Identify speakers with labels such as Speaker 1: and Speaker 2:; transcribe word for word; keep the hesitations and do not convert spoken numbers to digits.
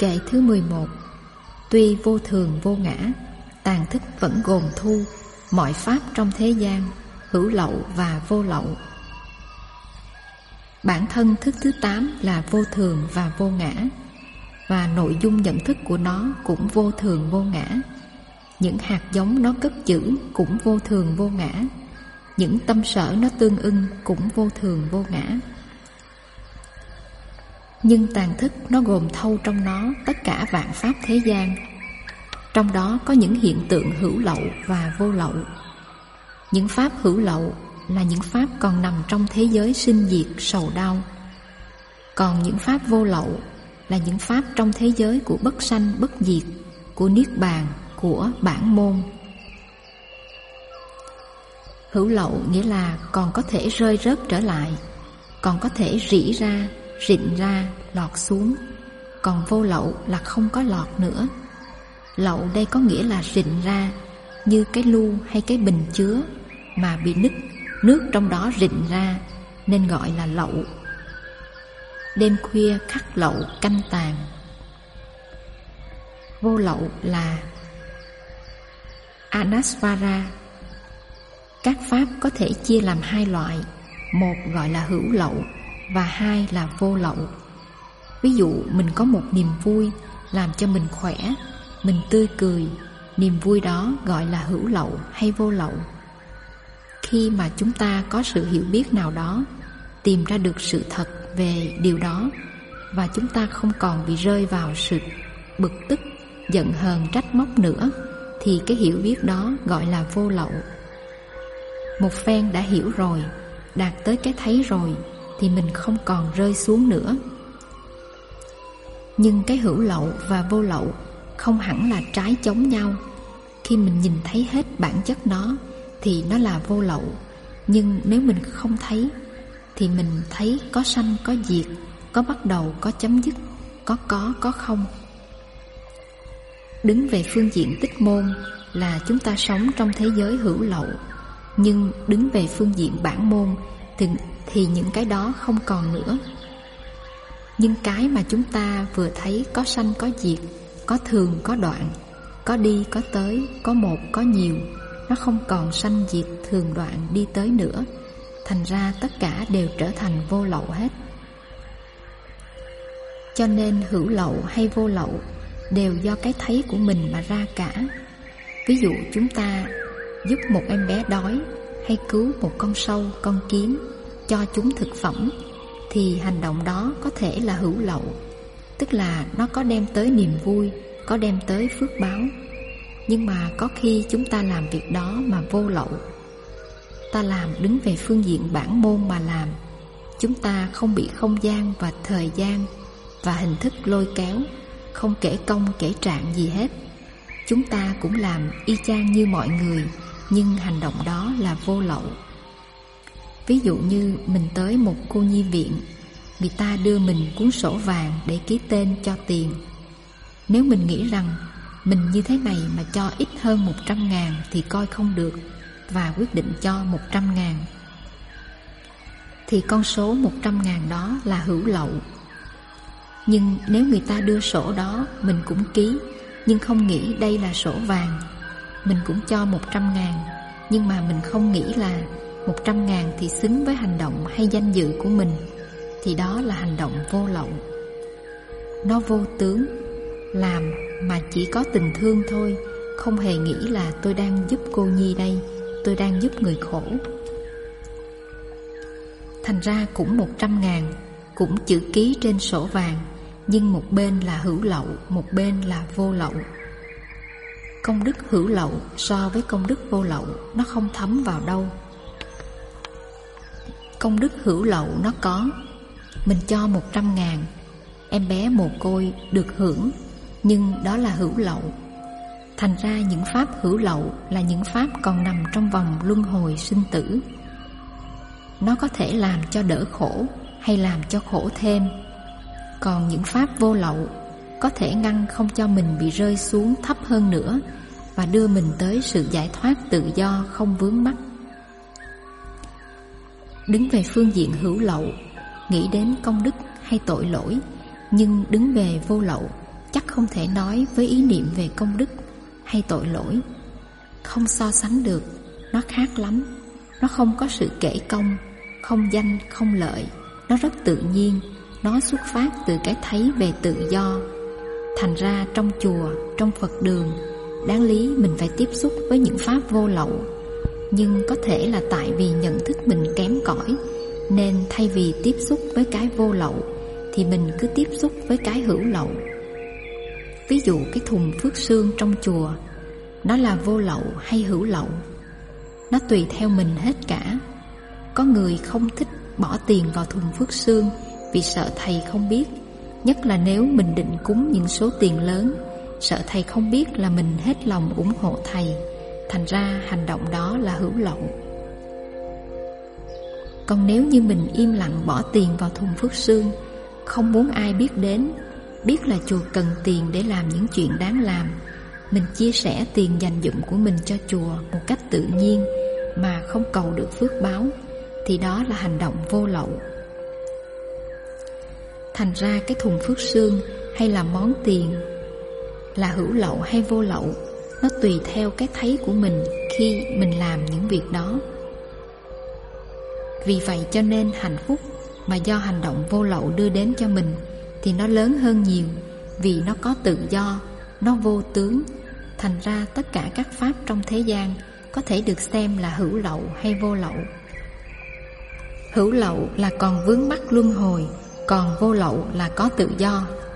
Speaker 1: Kệ thứ mười một. Tuy vô thường vô ngã, tàn thức vẫn gồm thu mọi pháp trong thế gian, hữu lậu và vô lậu. Bản thân thức thứ tám là vô thường và vô ngã, và nội dung nhận thức của nó cũng vô thường vô ngã. Những hạt giống nó cất giữ cũng vô thường vô ngã. Những tâm sở nó tương ưng cũng vô thường vô ngã. Nhưng tàn thức nó gồm thâu trong nó tất cả vạn pháp thế gian. Trong đó có những hiện tượng hữu lậu và vô lậu. Những pháp hữu lậu là những pháp còn nằm trong thế giới sinh diệt sầu đau. Còn những pháp vô lậu là những pháp trong thế giới của bất sanh bất diệt, của niết bàn, của bản môn. Hữu lậu nghĩa là còn có thể rơi rớt trở lại, còn có thể rỉ ra, rịn ra, lọt xuống. Còn vô lậu là không có lọt nữa. Lậu đây có nghĩa là rịn ra, như cái lu hay cái bình chứa mà bị nứt, nước trong đó rịn ra, nên gọi là lậu. Đêm khuya khắc lậu canh tàn. Vô lậu là Anasvara. Các pháp có thể chia làm hai loại, một gọi là hữu lậu và hai là vô lậu. Ví dụ mình có một niềm vui làm cho mình khỏe, mình tươi cười, niềm vui đó gọi là hữu lậu hay vô lậu. Khi mà chúng ta có sự hiểu biết nào đó, tìm ra được sự thật về điều đó, và chúng ta không còn bị rơi vào sự bực tức, giận hờn, trách móc nữa, thì cái hiểu biết đó gọi là vô lậu. Một phen đã hiểu rồi, đạt tới cái thấy rồi, thì mình không còn rơi xuống nữa. Nhưng cái hữu lậu và vô lậu không hẳn là trái chống nhau. Khi mình nhìn thấy hết bản chất nó thì nó là vô lậu. Nhưng nếu mình không thấy thì mình thấy có sanh có diệt, có bắt đầu có chấm dứt, có có có không. Đứng về phương diện tích môn là chúng ta sống trong thế giới hữu lậu. Nhưng đứng về phương diện bản môn thì, thì những cái đó không còn nữa. Nhưng cái mà chúng ta vừa thấy có sanh có diệt, có thường có đoạn, có đi có tới, có một có nhiều, nó không còn sanh diệt thường đoạn đi tới nữa. Thành ra tất cả đều trở thành vô lậu hết. Cho nên hữu lậu hay vô lậu đều do cái thấy của mình mà ra cả. Ví dụ chúng ta giúp một em bé đói, hay cứu một con sâu, con kiến, cho chúng thực phẩm, thì hành động đó có thể là hữu lậu, tức là nó có đem tới niềm vui, có đem tới phước báo. Nhưng mà có khi chúng ta làm việc đó mà vô lậu. Ta làm đứng về phương diện bản môn mà làm. Chúng ta không bị không gian và thời gian và hình thức lôi kéo, không kể công kể trạng gì hết. Chúng ta cũng làm y chang như mọi người, nhưng hành động đó là vô lậu. Ví dụ như mình tới một cô nhi viện, người ta đưa mình cuốn sổ vàng để ký tên cho tiền. Nếu mình nghĩ rằng mình như thế này mà cho ít hơn một trăm ngàn thì coi không được, và quyết định cho một trăm ngàn, thì con số một trăm ngàn đó là hữu lậu. Nhưng nếu người ta đưa sổ đó, mình cũng ký, nhưng không nghĩ đây là sổ vàng. Mình cũng cho một trăm ngàn, nhưng mà mình không nghĩ là một trăm ngàn thì xứng với hành động hay danh dự của mình, thì đó là hành động vô lậu. Nó vô tướng, làm mà chỉ có tình thương thôi, không hề nghĩ là tôi đang giúp cô nhi đây, tôi đang giúp người khổ. Thành ra cũng một trăm ngàn, cũng chữ ký trên sổ vàng, nhưng một bên là hữu lậu, một bên là vô lậu. Công đức hữu lậu so với công đức vô lậu nó không thấm vào đâu. Công đức hữu lậu nó có. Mình cho một trăm ngàn, em bé mồ côi được hưởng, nhưng đó là hữu lậu. Thành ra những pháp hữu lậu là những pháp còn nằm trong vòng luân hồi sinh tử. Nó có thể làm cho đỡ khổ hay làm cho khổ thêm. Còn những pháp vô lậu có thể ngăn không cho mình bị rơi xuống thấp hơn nữa, và đưa mình tới sự giải thoát tự do không vướng mắc. Đứng về phương diện hữu lậu, nghĩ đến công đức hay tội lỗi, nhưng đứng về vô lậu, chắc không thể nói với ý niệm về công đức hay tội lỗi. Không so sánh được, nó khác lắm. Nó không có sự kể công, không danh, không lợi. Nó rất tự nhiên, nó xuất phát từ cái thấy về tự do. Thành ra trong chùa, trong Phật đường, đáng lý mình phải tiếp xúc với những pháp vô lậu. Nhưng có thể là tại vì nhận thức mình kém cỏi, nên thay vì tiếp xúc với cái vô lậu thì mình cứ tiếp xúc với cái hữu lậu. Ví dụ cái thùng phước sương trong chùa, nó là vô lậu hay hữu lậu? Nó tùy theo mình hết cả. Có người không thích bỏ tiền vào thùng phước sương vì sợ thầy không biết, nhất là nếu mình định cúng những số tiền lớn, sợ thầy không biết là mình hết lòng ủng hộ thầy. Thành ra hành động đó là hữu lậu. Còn nếu như mình im lặng bỏ tiền vào thùng phước sương, không muốn ai biết đến, biết là chùa cần tiền để làm những chuyện đáng làm, mình chia sẻ tiền dành dụm của mình cho chùa một cách tự nhiên mà không cầu được phước báo, thì đó là hành động vô lậu. Thành ra cái thùng phước sương hay là món tiền là hữu lậu hay vô lậu, nó tùy theo cái thấy của mình khi mình làm những việc đó. Vì vậy cho nên hạnh phúc mà do hành động vô lậu đưa đến cho mình thì nó lớn hơn nhiều, vì nó có tự do, nó vô tướng. Thành ra tất cả các pháp trong thế gian có thể được xem là hữu lậu hay vô lậu. Hữu lậu là còn vướng mắc luân hồi, còn vô lậu là có tự do.